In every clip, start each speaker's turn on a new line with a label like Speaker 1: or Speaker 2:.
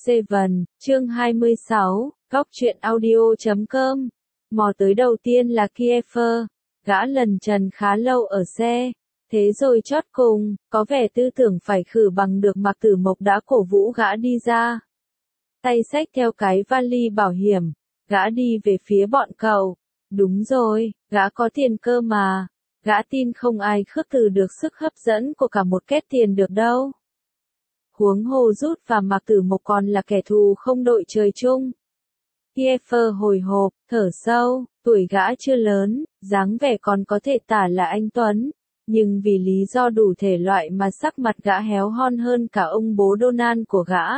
Speaker 1: Seven, chương 26, Góc truyện audio.com. Mò tới đầu tiên là Kiefer, gã lần trần khá lâu ở xe. Thế rồi chót cùng, có vẻ tư tưởng phải khử bằng được Mạc Tử Mộc đã cổ vũ gã đi ra. Tay xách theo cái vali bảo hiểm, gã đi về phía bọn cậu. Đúng rồi, gã có tiền cơ mà. Gã tin không ai khước từ được sức hấp dẫn của cả một két tiền được đâu. Huống hồ Rút và Mạc Tử Mộc còn là kẻ thù không đội trời chung. Kiefer hồi hộp, thở sâu, tuổi gã chưa lớn, dáng vẻ còn có thể tả là anh Tuấn, nhưng vì lý do đủ thể loại mà sắc mặt gã héo hon hơn cả ông bố Donald của gã.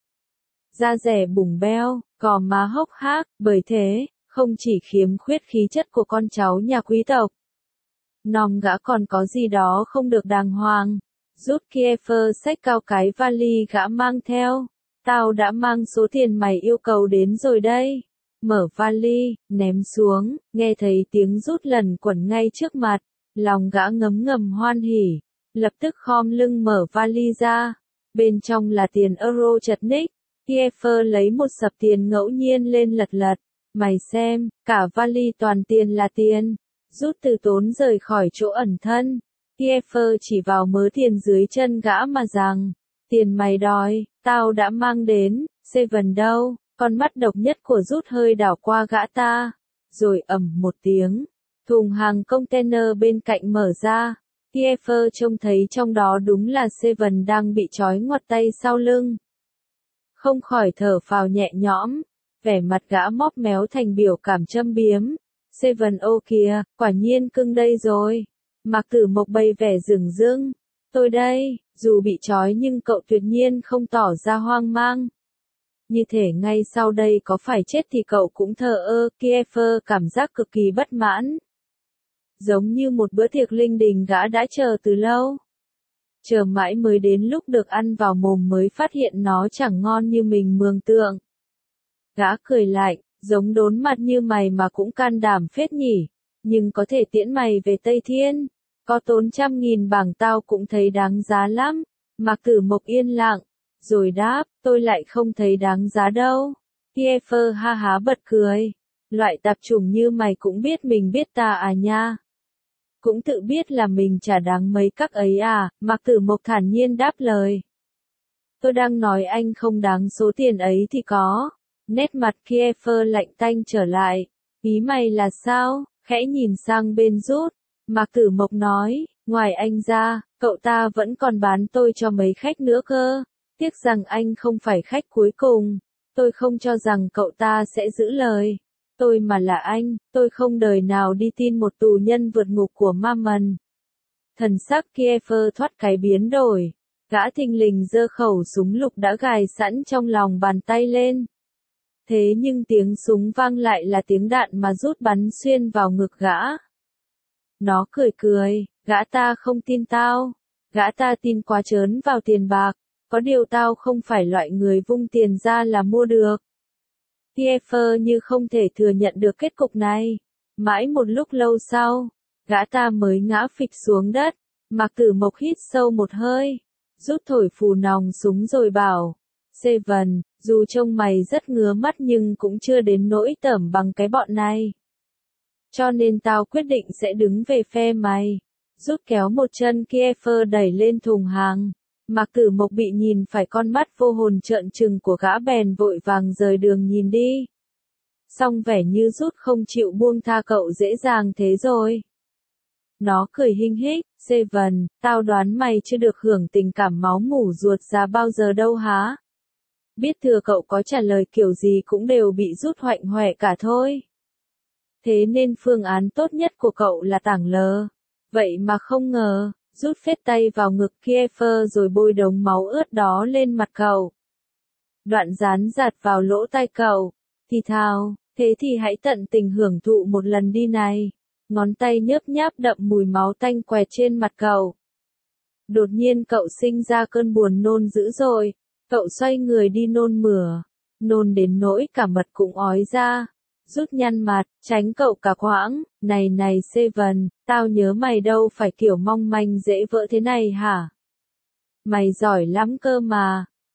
Speaker 1: Da dẻ bùng beo, gò má hốc hác, bởi thế, không chỉ khiếm khuyết khí chất của con cháu nhà quý tộc. Nòm gã còn có gì đó không được đàng hoàng. Rút Kiefer xách cao cái vali gã mang theo. Tao đã mang số tiền mày yêu cầu đến rồi đây. Mở vali, ném xuống, nghe thấy tiếng Rút lần quẩn ngay trước mặt. Lòng gã ngấm ngầm hoan hỉ. Lập tức khom lưng mở vali ra. Bên trong là tiền euro chật ních. Kiefer lấy một sập tiền ngẫu nhiên lên lật lật. Mày xem, cả vali toàn tiền là tiền. Rút từ tốn rời khỏi chỗ ẩn thân. Kiefer chỉ vào mớ tiền dưới chân gã mà rằng, tiền mày đòi, tao đã mang đến. Seven đâu? Con mắt độc nhất của Rút hơi đảo qua gã ta. Rồi ầm một tiếng, thùng hàng container bên cạnh mở ra. Kiefer trông thấy trong đó đúng là Seven đang bị trói ngoặt tay sau lưng. Không khỏi thở phào nhẹ nhõm, vẻ mặt gã móp méo thành biểu cảm châm biếm. Seven ô kìa, quả nhiên cưng đây rồi. Mạc Tử Mộc bày vẻ rừng rưng. Tôi đây, dù bị trói nhưng cậu tuyệt nhiên không tỏ ra hoang mang. Như thể ngay sau đây có phải chết thì cậu cũng thờ ơ. Kiefer cảm giác cực kỳ bất mãn. Giống như một bữa tiệc linh đình gã đã chờ từ lâu. Chờ mãi mới đến lúc được ăn vào mồm mới phát hiện nó chẳng ngon như mình mường tượng. Gã cười lạnh, giống đốn mặt như mày mà cũng can đảm phết nhỉ. Nhưng có thể tiễn mày về Tây Thiên. Có tốn 100.000 bảng tao cũng thấy đáng giá lắm. Mạc Tử Mộc yên lặng. Rồi đáp, tôi lại không thấy đáng giá đâu. Kiefer ha há bật cười. Loại tạp chủng như mày cũng biết mình biết ta à nha. Cũng tự biết là mình chả đáng mấy các ấy à. Mạc Tử Mộc thản nhiên đáp lời. Tôi đang nói anh không đáng số tiền ấy thì có. Nét mặt Kiefer lạnh tanh trở lại. Ý mày là sao? Khẽ nhìn sang bên Rút. Mạc Tử Mộc nói, ngoài anh ra, cậu ta vẫn còn bán tôi cho mấy khách nữa cơ. Tiếc rằng anh không phải khách cuối cùng. Tôi không cho rằng cậu ta sẽ giữ lời. Tôi mà là anh, tôi không đời nào đi tin một tù nhân vượt ngục của Mammon. Thần sắc Kiefer thoát cái biến đổi. Gã thình lình giơ khẩu súng lục đã gài sẵn trong lòng bàn tay lên. Thế nhưng tiếng súng vang lại là tiếng đạn mà Rút bắn xuyên vào ngực gã. Nó cười cười, gã ta không tin tao. Gã ta tin quá trớn vào tiền bạc. Có điều tao không phải loại người vung tiền ra là mua được. Kiefer như không thể thừa nhận được kết cục này. Mãi một lúc lâu sau, gã ta mới ngã phịch xuống đất. Mạc Tử Mộc hít sâu một hơi. Rút thổi phù nòng súng rồi bảo. Seven, dù trông mày rất ngứa mắt nhưng cũng chưa đến nỗi tởm bằng cái bọn này. Cho nên tao quyết định sẽ đứng về phe mày. Rút kéo một chân Kiefer đẩy lên thùng hàng. Mạc Tử Mộc bị nhìn phải con mắt vô hồn trợn trừng của gã bèn vội vàng rời đường nhìn đi. Song vẻ như Rút không chịu buông tha cậu dễ dàng thế rồi. Nó cười hinh hích, Seven, tao đoán mày chưa được hưởng tình cảm máu mủ ruột ra bao giờ đâu há. Biết thừa cậu có trả lời kiểu gì cũng đều bị Rút hoạnh hoẹ cả thôi. Thế nên phương án tốt nhất của cậu là tảng lờ. Vậy mà không ngờ, Rút phết tay vào ngực Kiefer rồi bôi đống máu ướt đó lên mặt cậu. Đoạn dán giạt vào lỗ tai cậu. Thì thào, thế thì hãy tận tình hưởng thụ một lần đi này. Ngón tay nhớp nháp đậm mùi máu tanh quẹt trên mặt cậu. Đột nhiên cậu sinh ra cơn buồn nôn dữ dội. Cậu xoay người đi nôn mửa. Nôn đến nỗi cả mật cũng ói ra. Rút nhăn mặt, tránh cậu cả quãng. Này Seven, tao nhớ mày đâu phải kiểu mong manh dễ vỡ thế này hả? Mày giỏi lắm cơ mà.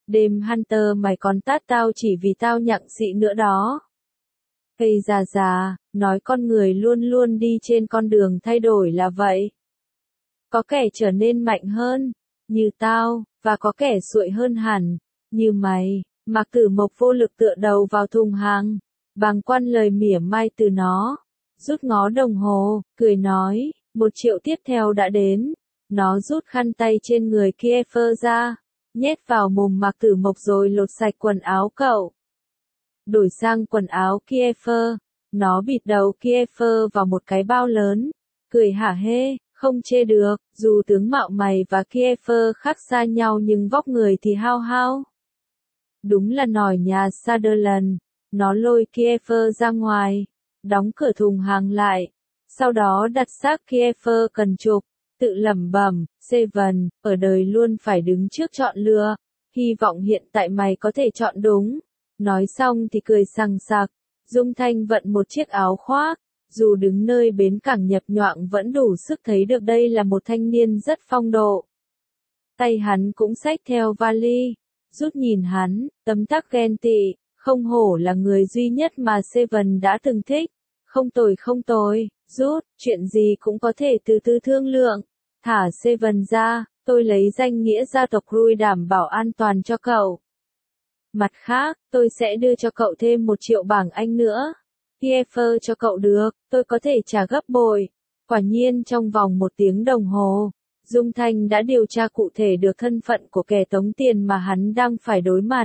Speaker 1: Đêm Hunter mày còn tát tao chỉ vì tao nhặng xị nữa đó. Cây già, nói con người luôn luôn đi trên con đường thay đổi là vậy. Có kẻ trở nên mạnh hơn, như tao, và có kẻ xuội hơn hẳn, như mày. Mạc Tử Mộc vô lực tựa đầu vào thùng hàng, bàng quan lời mỉa mai từ nó, rút ngó đồng hồ, cười nói, 1 triệu tiếp theo đã đến. Nó rút khăn tay trên người Kiefer ra, nhét vào mồm Mạc Tử Mộc rồi lột sạch quần áo cậu. Đổi sang quần áo Kiefer, nó bịt đầu Kiefer vào một cái bao lớn, cười hả hê, không chê được, dù tướng mạo mày và Kiefer khác xa nhau nhưng vóc người thì hao hao. Đúng là nòi nhà Sutherland. Nó lôi Kiefer ra ngoài, đóng cửa thùng hàng lại, sau đó đặt xác Kiefer cần trục, tự lẩm bẩm, Seven, ở đời luôn phải đứng trước chọn lựa, hy vọng hiện tại mày có thể chọn đúng. Nói xong thì cười sằng sặc, Dung Thanh vận một chiếc áo khoác, dù đứng nơi bến cảng nhập nhoạng vẫn đủ sức thấy được đây là một thanh niên rất phong độ. Tay hắn cũng xách theo vali, rút nhìn hắn, tấm tắc ghen tị, không hổ là người duy nhất mà Seven đã từng thích. Không tồi, rút, chuyện gì cũng có thể từ từ thương lượng. Thả Seven ra, tôi lấy danh nghĩa gia tộc Rui đảm bảo an toàn cho cậu. Mặt khác, tôi sẽ đưa cho cậu thêm 1 triệu bảng Anh nữa. Kiefer cho cậu được, tôi có thể trả gấp bội. Quả nhiên trong vòng 1 tiếng đồng hồ, Dung Thanh đã điều tra cụ thể được thân phận của kẻ tống tiền mà hắn đang phải đối mặt.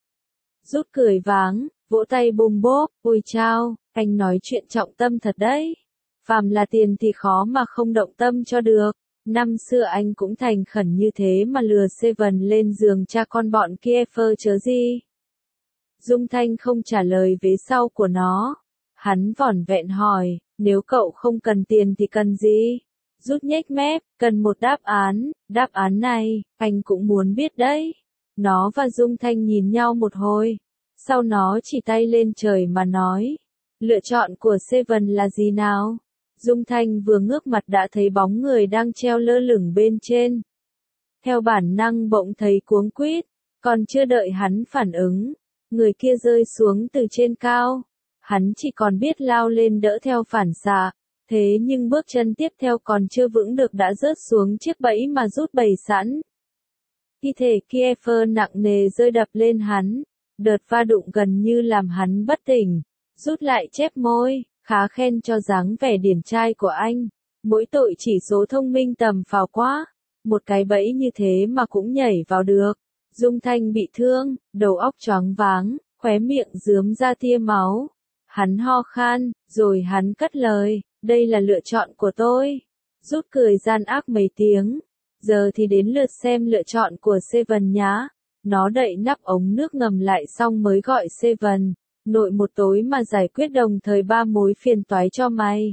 Speaker 1: Rút cười váng, vỗ tay bùm bốp, ôi chao, anh nói chuyện trọng tâm thật đấy. Phàm là tiền thì khó mà không động tâm cho được. Năm xưa anh cũng thành khẩn như thế mà lừa Seven lên giường cha con bọn Kiefer chớ gì. Dung Thanh không trả lời vế sau của nó. Hắn vỏn vẹn hỏi, nếu cậu không cần tiền thì cần gì? Rút nhếch mép, cần một đáp án này, anh cũng muốn biết đấy. Nó và Dung Thanh nhìn nhau một hồi, sau nó chỉ tay lên trời mà nói, lựa chọn của Seven là gì nào? Dung Thanh vừa ngước mặt đã thấy bóng người đang treo lơ lửng bên trên. Theo bản năng bỗng thấy cuống quýt, còn chưa đợi hắn phản ứng, người kia rơi xuống từ trên cao. Hắn chỉ còn biết lao lên đỡ theo phản xạ, thế nhưng bước chân tiếp theo còn chưa vững được đã rớt xuống chiếc bẫy mà rút bày sẵn. Thi thể Kiefer nặng nề rơi đập lên hắn, đợt va đụng gần như làm hắn bất tỉnh. Rút lại chép môi, khá khen cho dáng vẻ điển trai của anh. Mỗi tội chỉ số thông minh tầm phào quá, một cái bẫy như thế mà cũng nhảy vào được. Dung Thanh bị thương, đầu óc choáng váng, khóe miệng rướm ra tia máu. Hắn ho khan, rồi hắn cất lời, đây là lựa chọn của tôi. Rút cười gian ác mấy tiếng. Giờ thì đến lượt xem lựa chọn của Seven nhá. Nó đậy nắp ống nước ngầm lại xong mới gọi Seven. Nội một tối mà giải quyết đồng thời 3 mối phiền toái cho mày.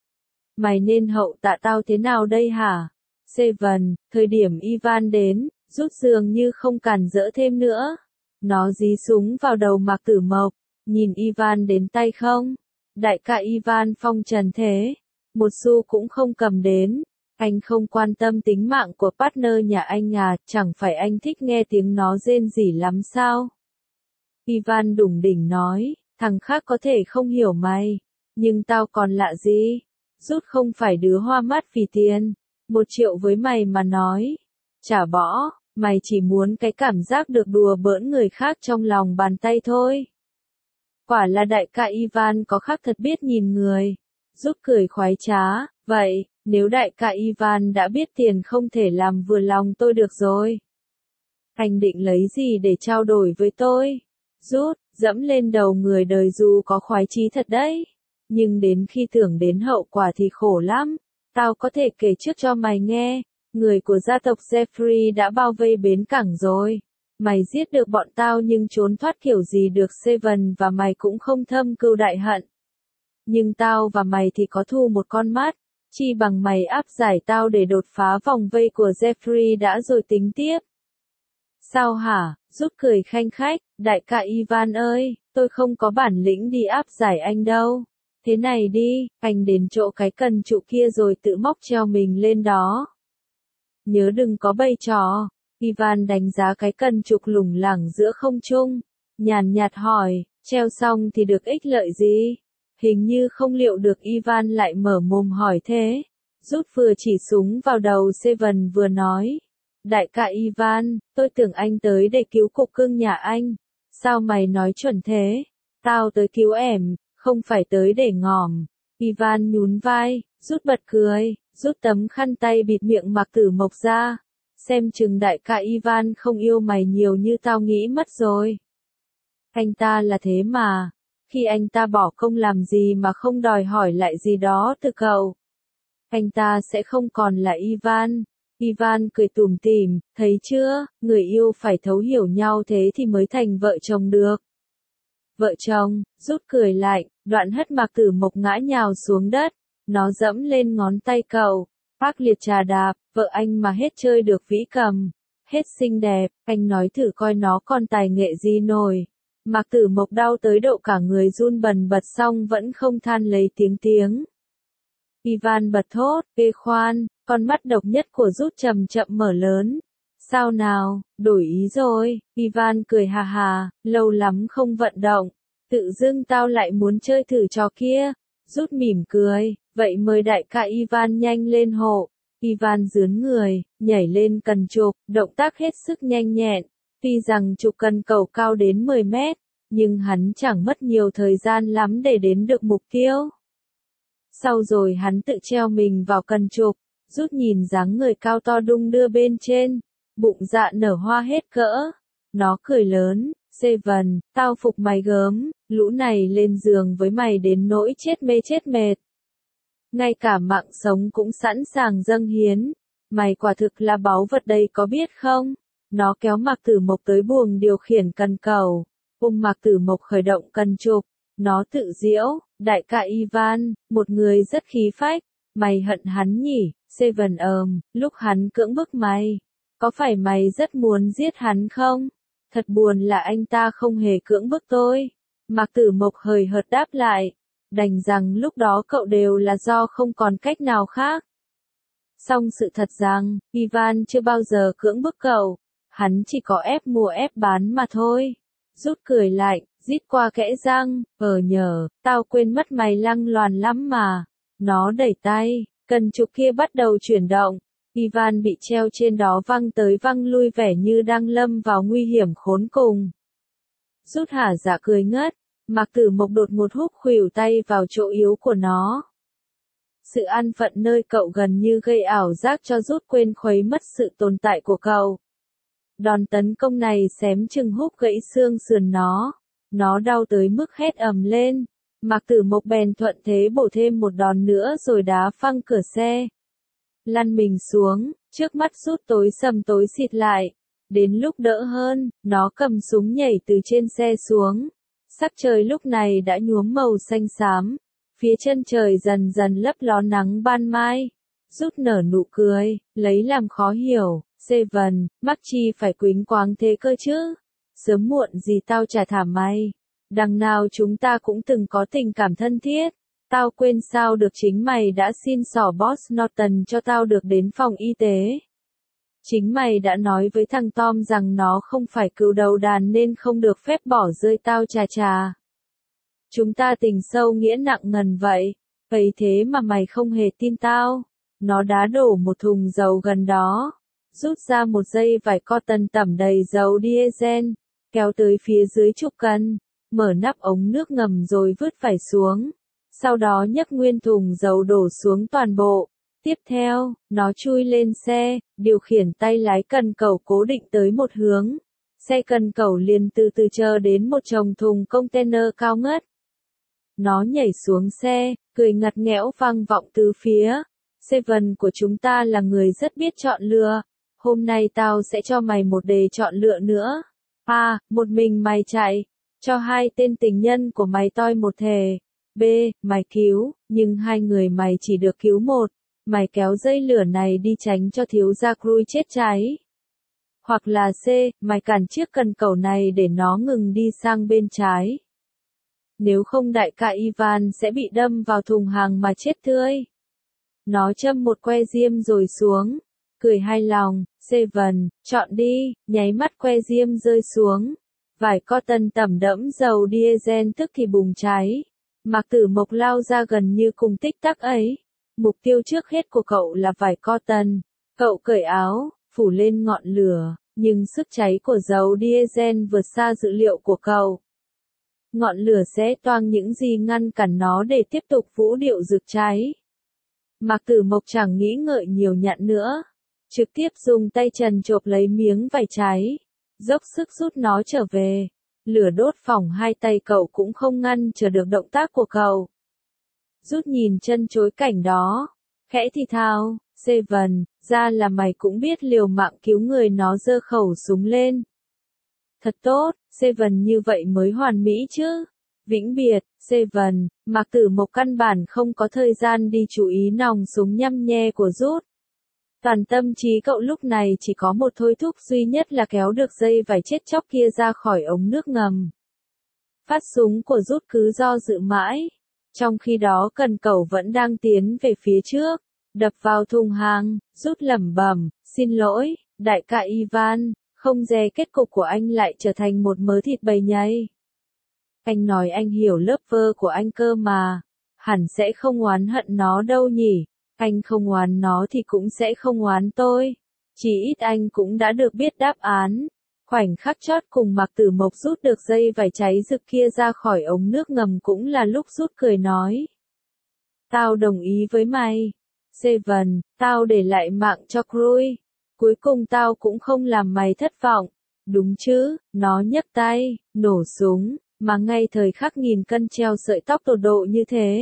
Speaker 1: Mày nên hậu tạ tao thế nào đây hả? Seven, thời điểm Ivan đến, rút dường như không cản rỡ thêm nữa. Nó dí súng vào đầu Mạc Tử Mộc, nhìn Ivan đến tay không? Đại ca Ivan phong trần thế, một xu cũng không cầm đến. Anh không quan tâm tính mạng của partner nhà anh à, chẳng phải anh thích nghe tiếng nó rên rỉ lắm sao? Ivan đủng đỉnh nói, thằng khác có thể không hiểu mày, nhưng tao còn lạ gì? Rút không phải đứa hoa mắt vì tiền, 1 triệu với mày mà nói. Chả bỏ, mày chỉ muốn cái cảm giác được đùa bỡn người khác trong lòng bàn tay thôi. Quả là đại ca Ivan có khác thật biết nhìn người. Rút cười khoái trá, vậy, nếu đại ca Ivan đã biết tiền không thể làm vừa lòng tôi được rồi. Anh định lấy gì để trao đổi với tôi? Rút, dẫm lên đầu người đời dù có khoái chí thật đấy. Nhưng đến khi tưởng đến hậu quả thì khổ lắm. Tao có thể kể trước cho mày nghe. Người của gia tộc Jeffrey đã bao vây bến cảng rồi. Mày giết được bọn tao nhưng trốn thoát kiểu gì được Seven và mày cũng không thâm cừu đại hận. Nhưng tao và mày thì có thù một con mắt. Chi bằng mày áp giải tao để đột phá vòng vây của Jeffrey đã rồi tính tiếp. Sao hả? Rút cười khanh khách, đại ca Ivan ơi, tôi không có bản lĩnh đi áp giải anh đâu. Thế này đi, anh đến chỗ cái cần trụ kia rồi tự móc treo mình lên đó. Nhớ đừng có bày trò. Ivan đánh giá cái cần trục lủng lẳng giữa không trung, nhàn nhạt hỏi, treo xong thì được ích lợi gì? Hình như không liệu được Ivan lại mở mồm hỏi thế. Rút vừa chỉ súng vào đầu Seven vừa nói. Đại ca Ivan, tôi tưởng anh tới để cứu cục cưng nhà anh. Sao mày nói chuẩn thế? Tao tới cứu ẻm, không phải tới để ngỏm. Ivan nhún vai, rút bật cười, rút tấm khăn tay bịt miệng Mạc Tử Mộc ra. Xem chừng đại ca Ivan không yêu mày nhiều như tao nghĩ mất rồi. Anh ta là thế mà. Khi anh ta bỏ công làm gì mà không đòi hỏi lại gì đó từ cậu. Anh ta sẽ không còn là Ivan. Ivan cười tủm tỉm, thấy chưa, người yêu phải thấu hiểu nhau thế thì mới thành vợ chồng được. Vợ chồng, rút cười lạnh, đoạn hất Mạc Tử Mộc ngã nhào xuống đất, nó dẫm lên ngón tay cậu, Park liệt trà đạp, vợ anh mà hết chơi được vĩ cầm, hết xinh đẹp, anh nói thử coi nó còn tài nghệ gì nổi. Mạc Tử Mộc đau tới độ cả người run bần bật xong vẫn không than lấy tiếng. Ivan bật thốt, ê khoan, con mắt độc nhất của rút chậm chậm mở lớn. Sao nào, đổi ý rồi, Ivan cười hà hà, lâu lắm không vận động, tự dưng tao lại muốn chơi thử trò kia. Rút mỉm cười, vậy mời đại ca Ivan nhanh lên hộ. Ivan dướn người, nhảy lên cần trục, động tác hết sức nhanh nhẹn. Tuy rằng trục cần cầu cao đến 10 mét, nhưng hắn chẳng mất nhiều thời gian lắm để đến được mục tiêu. Sau rồi hắn tự treo mình vào cần trục, rút nhìn dáng người cao to đung đưa bên trên, bụng dạ nở hoa hết cỡ. Nó cười lớn, Seven, tao phục mày gớm, lũ này lên giường với mày đến nỗi chết mê chết mệt. Ngay cả mạng sống cũng sẵn sàng dâng hiến, mày quả thực là báu vật đây có biết không? Nó kéo Mạc Tử Mộc tới buồng điều khiển cần cầu, Mạc Tử Mộc khởi động cần trục, nó tự giễu, đại ca Ivan, một người rất khí phách, mày hận hắn nhỉ, Seven lúc hắn cưỡng bức mày, có phải mày rất muốn giết hắn không? Thật buồn là anh ta không hề cưỡng bức tôi. Mạc Tử Mộc hời hợt đáp lại, đành rằng lúc đó cậu đều là do không còn cách nào khác. Song sự thật rằng, Ivan chưa bao giờ cưỡng bức cậu, hắn chỉ có ép mua ép bán mà thôi. Rút cười lạnh, rít qua kẽ răng, nhờ, tao quên mất mày lăng loàn lắm mà. Nó đẩy tay, cần trục kia bắt đầu chuyển động. Ivan bị treo trên đó văng tới văng lui vẻ như đang lâm vào nguy hiểm khốn cùng. Rút hả dạ cười ngất, Mạc Tử Mộc đột một húc khuỷu tay vào chỗ yếu của nó. Sự an phận nơi cậu gần như gây ảo giác cho rút quên khuấy mất sự tồn tại của cậu. Đòn tấn công này xém chừng húc gãy xương sườn nó đau tới mức hét ầm lên. Mạc Tử Mộc bèn thuận thế bổ thêm một đòn nữa rồi đá phăng cửa xe. Lăn mình xuống, trước mắt rút tối sầm tối xịt lại. Đến lúc đỡ hơn, nó cầm súng nhảy từ trên xe xuống. Sắc trời lúc này đã nhuốm màu xanh xám. Phía chân trời dần dần lấp ló nắng ban mai. Rút nở nụ cười, lấy làm khó hiểu. Seven, mắc chi phải quýnh quáng thế cơ chứ? Sớm muộn gì tao trả thả mày. Đằng nào chúng ta cũng từng có tình cảm thân thiết. Tao quên sao được chính mày đã xin xỏ Boss Norton cho tao được đến phòng y tế. Chính mày đã nói với thằng Tom rằng nó không phải cừu đầu đàn nên không được phép bỏ rơi tao chà. Chúng ta tình sâu nghĩa nặng ngần vậy. Vậy thế mà mày không hề tin tao. Nó đá đổ một thùng dầu gần đó. Rút ra một dây vải cotton tẩm đầy dầu diesel. Kéo tới phía dưới trục cần. Mở nắp ống nước ngầm rồi vứt vải xuống. Sau đó nhấc nguyên thùng dầu đổ xuống toàn bộ. Tiếp theo, nó chui lên xe, điều khiển tay lái cần cẩu cố định tới một hướng. Xe cần cẩu liền từ từ chờ đến một chồng thùng container cao ngất. Nó nhảy xuống xe, cười ngặt nghẽo vang vọng từ phía. Seven của chúng ta là người rất biết chọn lựa. Hôm nay tao sẽ cho mày một đề chọn lựa nữa. A. Một mình mày chạy. Cho hai tên tình nhân của mày toi một thề. B. Mày cứu, nhưng hai người mày chỉ được cứu một. Mày kéo dây lửa này đi tránh cho thiếu gia Cruz chết cháy. Hoặc là C. Mày cản chiếc cần cẩu này để nó ngừng đi sang bên trái. Nếu không đại ca Ivan sẽ bị đâm vào thùng hàng mà chết tươi. Nó châm một que diêm rồi xuống. Cười hài lòng, Seven, chọn đi, nháy mắt que diêm rơi xuống. Vải cotton tẩm đẫm dầu diesel tức thì bùng cháy. Mạc Tử Mộc lao ra gần như cùng tích tắc ấy. Mục tiêu trước hết của cậu là vải cotton. Cậu cởi áo, phủ lên ngọn lửa, nhưng sức cháy của dầu diesel vượt xa dự liệu của cậu. Ngọn lửa xé toang những gì ngăn cản nó để tiếp tục vũ điệu rực cháy. Mạc Tử Mộc chẳng nghĩ ngợi nhiều nhặn nữa. Trực tiếp dùng tay trần chộp lấy miếng vải cháy. Dốc sức rút nó trở về. Lửa đốt phỏng hai tay cậu cũng không ngăn trở được động tác của cậu. Rút nhìn chân chối cảnh đó. Khẽ thì thào, Seven, ra là mày cũng biết liều mạng cứu người. Nó giơ khẩu súng lên. Thật tốt, Seven như vậy mới hoàn mỹ chứ. Vĩnh biệt, Seven, Mạc Tử Mộc căn bản không có thời gian đi chú ý nòng súng nhăm nhe của Rút. Toàn tâm trí cậu lúc này chỉ có một thôi thúc duy nhất là kéo được dây vải chết chóc kia ra khỏi ống nước ngầm. Phát súng của Rút cứ do dự mãi. Trong khi đó cần cẩu vẫn đang tiến về phía trước, đập vào thùng hàng, Rút lẩm bẩm, xin lỗi, đại ca Ivan, không dè kết cục của anh lại trở thành một mớ thịt bầy nhây. Anh nói anh hiểu lớp vơ của anh cơ mà, hẳn sẽ không oán hận nó đâu nhỉ. Anh không oán nó thì cũng sẽ không oán tôi. Chỉ ít anh cũng đã được biết đáp án. Khoảnh khắc chót cùng Mạc Tử Mộc rút được dây vải cháy rực kia ra khỏi ống nước ngầm cũng là lúc Rút cười nói. Tao đồng ý với mày. Seven, tao để lại mạng cho Crui. Cuối cùng tao cũng không làm mày thất vọng. Đúng chứ, nó nhấc tay, nổ súng, mà ngay thời khắc nghìn cân treo sợi tóc tột độ như thế.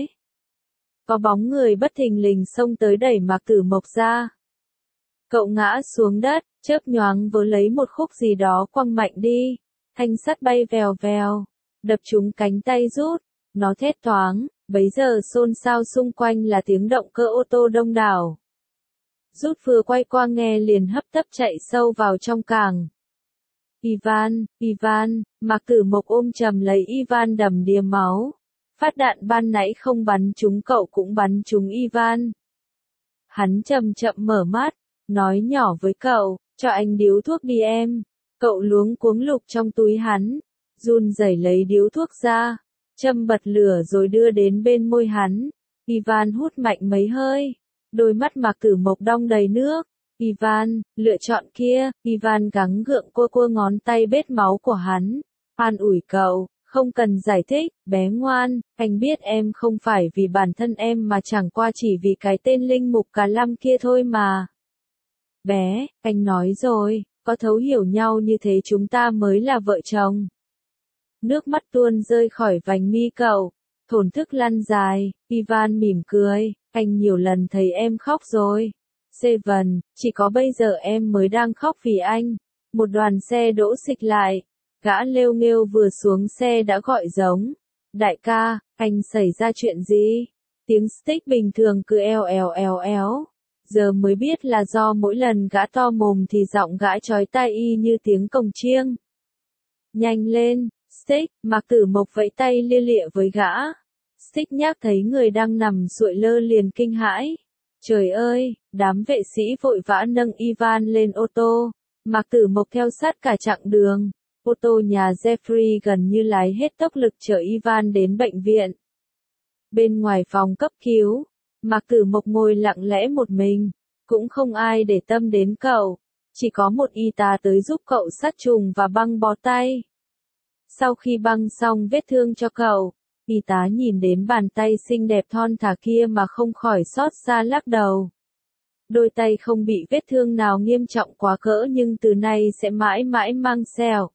Speaker 1: Có bóng người bất thình lình xông tới đẩy Mạc Tử Mộc ra. Cậu ngã xuống đất, chớp nhoáng vớ lấy một khúc gì đó quăng mạnh đi. Thanh sắt bay vèo vèo, đập trúng cánh tay Rút. Nó thét toáng, bấy giờ xôn xao xung quanh là tiếng động cơ ô tô đông đảo. Rút vừa quay qua nghe liền hấp tấp chạy sâu vào trong càng. Ivan, Mạc Tử Mộc ôm chầm lấy Ivan đầm đìa máu. Phát đạn ban nãy không bắn trúng cậu cũng bắn trúng Ivan. Hắn chậm chậm mở mắt, nói nhỏ với cậu, cho anh điếu thuốc đi em. Cậu luống cuống lục trong túi hắn, run rẩy lấy điếu thuốc ra, châm bật lửa rồi đưa đến bên môi hắn. Ivan hút mạnh mấy hơi, đôi mắt Mạc Tử Mộc đong đầy nước. Ivan, lựa chọn kia. Ivan gắng gượng cua ngón tay bết máu của hắn, an ủi cậu. Không cần giải thích, bé ngoan, anh biết em không phải vì bản thân em mà chẳng qua chỉ vì cái tên linh mục Cà Lăm kia thôi mà. Bé, anh nói rồi, có thấu hiểu nhau như thế chúng ta mới là vợ chồng. Nước mắt tuôn rơi khỏi vành mi cậu, thổn thức lăn dài. Ivan mỉm cười, anh nhiều lần thấy em khóc rồi. Seven, chỉ có bây giờ em mới đang khóc vì anh. Một đoàn xe đỗ xịch lại. Gã lêu nghêu vừa xuống xe đã gọi giống. Đại ca, anh xảy ra chuyện gì? Tiếng Stick bình thường cứ eo eo eo éo. Giờ mới biết là do mỗi lần gã to mồm thì giọng gã chói tai y như tiếng cồng chiêng. Nhanh lên, Stick, Mạc Tử Mộc vẫy tay lia lịa với gã. Stick nhác thấy người đang nằm sụi lơ liền kinh hãi. Trời ơi, đám vệ sĩ vội vã nâng Ivan lên ô tô. Mạc Tử Mộc theo sát cả chặng đường. Ô tô nhà Jeffrey gần như lái hết tốc lực chở Ivan đến bệnh viện. Bên ngoài phòng cấp cứu, Mạc Tử Mộc ngồi lặng lẽ một mình, cũng không ai để tâm đến cậu, chỉ có một y tá tới giúp cậu sát trùng và băng bó tay. Sau khi băng xong vết thương cho cậu, y tá nhìn đến bàn tay xinh đẹp thon thả kia mà không khỏi xót xa lắc đầu. Đôi tay không bị vết thương nào nghiêm trọng quá cỡ nhưng từ nay sẽ mãi mãi mang sẹo.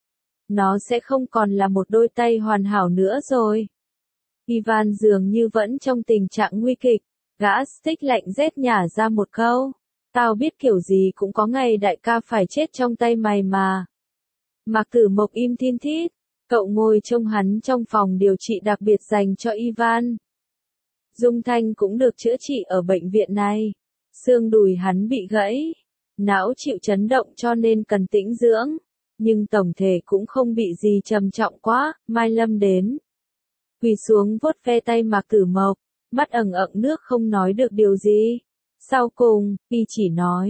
Speaker 1: Nó sẽ không còn là một đôi tay hoàn hảo nữa rồi. Ivan dường như vẫn trong tình trạng nguy kịch. Gã Stick lạnh rét nhả ra một câu. Tao biết kiểu gì cũng có ngày đại ca phải chết trong tay mày mà. Mạc Tử Mộc im thin thít. Cậu ngồi trông hắn trong phòng điều trị đặc biệt dành cho Ivan. Dung Thanh cũng được chữa trị ở bệnh viện này. Xương đùi hắn bị gãy. Não chịu chấn động cho nên cần tĩnh dưỡng. Nhưng tổng thể cũng không bị gì trầm trọng quá. Mai Lâm đến. Quỳ xuống vuốt ve tay Mạc Tử Mộc. Mắt ẩn ẩn nước không nói được điều gì. Sau cùng, y chỉ nói,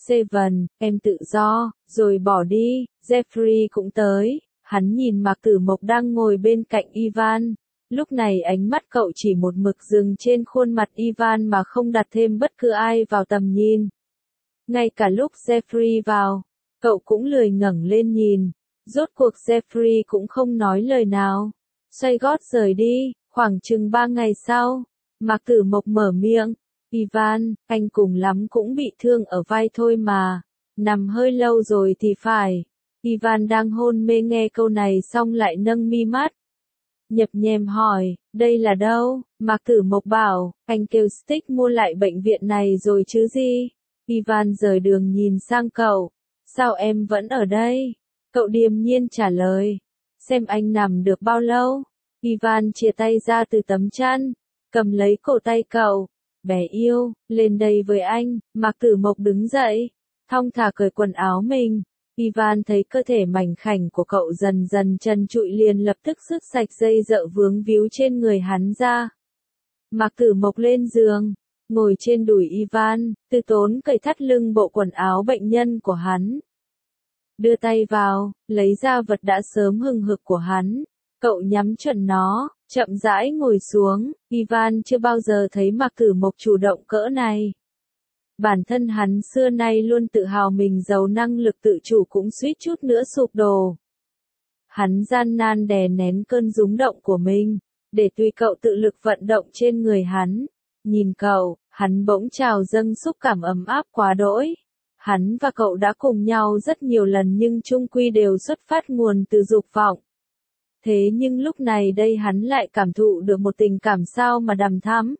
Speaker 1: Seven, em tự do, rồi bỏ đi. Jeffrey cũng tới, hắn nhìn Mạc Tử Mộc đang ngồi bên cạnh Ivan. Lúc này ánh mắt cậu chỉ một mực dừng trên khuôn mặt Ivan mà không đặt thêm bất cứ ai vào tầm nhìn. Ngay cả lúc Jeffrey vào, cậu cũng lười ngẩng lên nhìn. Rốt cuộc Jeffrey cũng không nói lời nào. Xoay gót rời đi, khoảng chừng 3 ngày sau, Mạc Tử Mộc mở miệng. Ivan, anh cùng lắm cũng bị thương ở vai thôi mà. Nằm hơi lâu rồi thì phải. Ivan đang hôn mê nghe câu này xong lại nâng mi mắt. Nhập nhèm hỏi, đây là đâu? Mạc Tử Mộc bảo, anh kêu Stick mua lại bệnh viện này rồi chứ gì? Ivan rời đường nhìn sang cậu. Sao em vẫn ở đây? Cậu điềm nhiên trả lời. Xem anh nằm được bao lâu? Ivan chia tay ra từ tấm chăn, cầm lấy cổ tay cậu. Bé yêu, lên đây với anh. Mạc Tử Mộc đứng dậy, thong thả cởi quần áo mình. Ivan thấy cơ thể mảnh khảnh của cậu dần dần trần trụi liền lập tức xức sạch dây dợ vướng víu trên người hắn ra. Mạc Tử Mộc lên giường, ngồi trên đùi Ivan, từ tốn cởi thắt lưng bộ quần áo bệnh nhân của hắn. Đưa tay vào, lấy ra vật đã sớm hừng hực của hắn. Cậu nhắm chuẩn nó, chậm rãi ngồi xuống. Ivan chưa bao giờ thấy Mạc Tử Mộc chủ động cỡ này. Bản thân hắn xưa nay luôn tự hào mình giàu năng lực tự chủ cũng suýt chút nữa sụp đổ. Hắn gian nan đè nén cơn rúng động của mình, để tùy cậu tự lực vận động trên người hắn. Nhìn cậu, hắn bỗng trào dâng xúc cảm ấm áp quá đỗi. Hắn và cậu đã cùng nhau rất nhiều lần nhưng chung quy đều xuất phát nguồn từ dục vọng. Thế nhưng lúc này đây hắn lại cảm thụ được một tình cảm sao mà đằm thắm.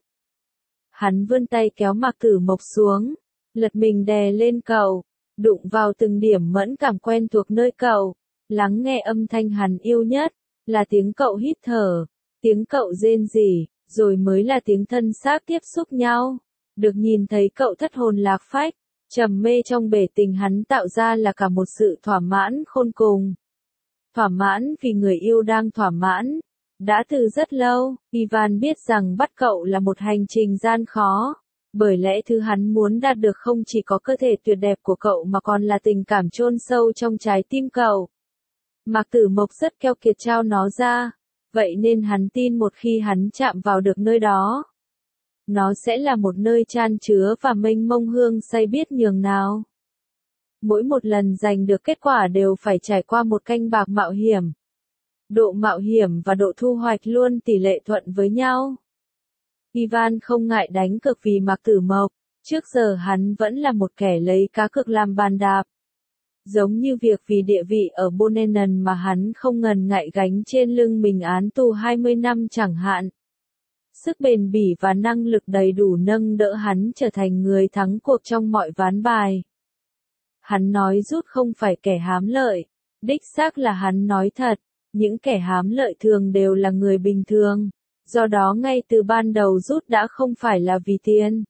Speaker 1: Hắn vươn tay kéo Mạc Tử Mộc xuống, lật mình đè lên cậu, đụng vào từng điểm mẫn cảm quen thuộc nơi cậu, lắng nghe âm thanh hắn yêu nhất, là tiếng cậu hít thở, tiếng cậu rên rỉ, rồi mới là tiếng thân xác tiếp xúc nhau. Được nhìn thấy cậu thất hồn lạc phách, trầm mê trong bể tình hắn tạo ra là cả một sự thỏa mãn khôn cùng. Thỏa mãn vì người yêu đang thỏa mãn. Đã từ rất lâu, Ivan biết rằng bắt cậu là một hành trình gian khó. Bởi lẽ thứ hắn muốn đạt được không chỉ có cơ thể tuyệt đẹp của cậu mà còn là tình cảm chôn sâu trong trái tim cậu. Mạc Tử Mộc rất keo kiệt trao nó ra. Vậy nên hắn tin một khi hắn chạm vào được nơi đó, nó sẽ là một nơi chan chứa và mênh mông hương say biết nhường nào. Mỗi một lần giành được kết quả đều phải trải qua một canh bạc mạo hiểm. Độ mạo hiểm và độ thu hoạch luôn tỷ lệ thuận với nhau. Ivan không ngại đánh cược vì Mạc Tử Mộc. Trước giờ hắn vẫn là một kẻ lấy cá cược làm bàn đạp. Giống như việc vì địa vị ở Bonenan mà hắn không ngần ngại gánh trên lưng mình án tù 20 năm chẳng hạn. Sức bền bỉ và năng lực đầy đủ nâng đỡ hắn trở thành người thắng cuộc trong mọi ván bài. Hắn nói Rút không phải kẻ hám lợi. Đích xác là hắn nói thật. Những kẻ hám lợi thường đều là người bình thường. Do đó ngay từ ban đầu Rút đã không phải là vì tiền.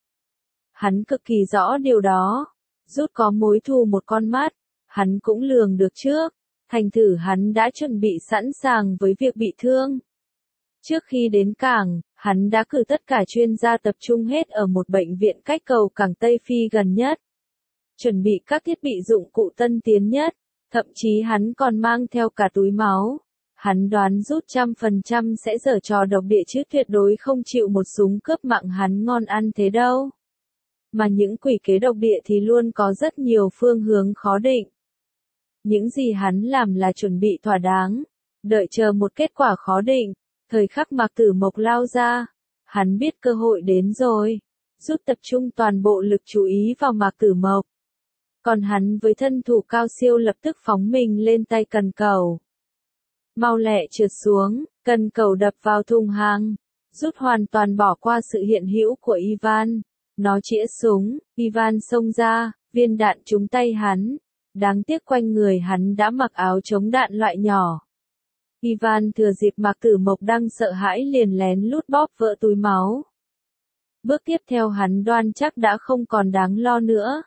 Speaker 1: Hắn cực kỳ rõ điều đó. Rút có mối thù một con mắt. Hắn cũng lường được trước. Thành thử hắn đã chuẩn bị sẵn sàng với việc bị thương. Trước khi đến cảng, hắn đã cử tất cả chuyên gia tập trung hết ở một bệnh viện cách cầu cảng Tây Phi gần nhất. Chuẩn bị các thiết bị dụng cụ tân tiến nhất. Thậm chí hắn còn mang theo cả túi máu. Hắn đoán Rút 100% sẽ giở trò độc địa chứ tuyệt đối không chịu một súng cướp mạng hắn ngon ăn thế đâu. Mà những quỷ kế độc địa thì luôn có rất nhiều phương hướng khó định. Những gì hắn làm là chuẩn bị thỏa đáng, đợi chờ một kết quả khó định. Thời khắc Mạc Tử Mộc lao ra, hắn biết cơ hội đến rồi. Rút tập trung toàn bộ lực chú ý vào Mạc Tử Mộc. Còn hắn với thân thủ cao siêu lập tức phóng mình lên tay cần cầu. Mau lẹ trượt xuống, cần cầu đập vào thùng hàng. Rút hoàn toàn bỏ qua sự hiện hữu của Ivan. Nó chĩa súng, Ivan xông ra, viên đạn trúng tay hắn. Đáng tiếc quanh người hắn đã mặc áo chống đạn loại nhỏ. Ivan thừa dịp Mạc Tử Mộc đang sợ hãi liền lén lút bóp vỡ túi máu. Bước tiếp theo hắn đoan chắc đã không còn đáng lo nữa.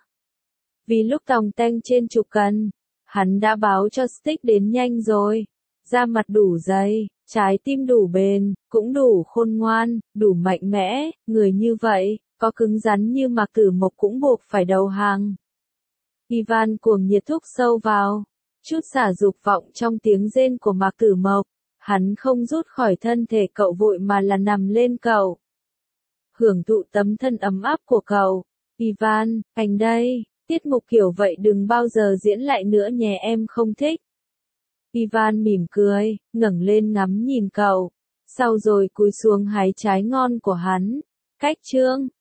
Speaker 1: Vì lúc tòng tanh trên trục cân, hắn đã báo cho Stick đến nhanh rồi. Da mặt đủ dày, trái tim đủ bền, cũng đủ khôn ngoan, đủ mạnh mẽ, người như vậy, có cứng rắn như Mạc Tử Mộc cũng buộc phải đầu hàng. Ivan cuồng nhiệt thúc sâu vào, chút xả dục vọng trong tiếng rên của Mạc Tử Mộc. Hắn không rút khỏi thân thể cậu vội mà là nằm lên cậu. Hưởng thụ tấm thân ấm áp của cậu. Ivan, anh đây, tiết mục kiểu vậy đừng bao giờ diễn lại nữa nhé, em không thích. Ivan mỉm cười, ngẩng lên ngắm nhìn cậu. Sau rồi cúi xuống hái trái ngon của hắn. Cách chương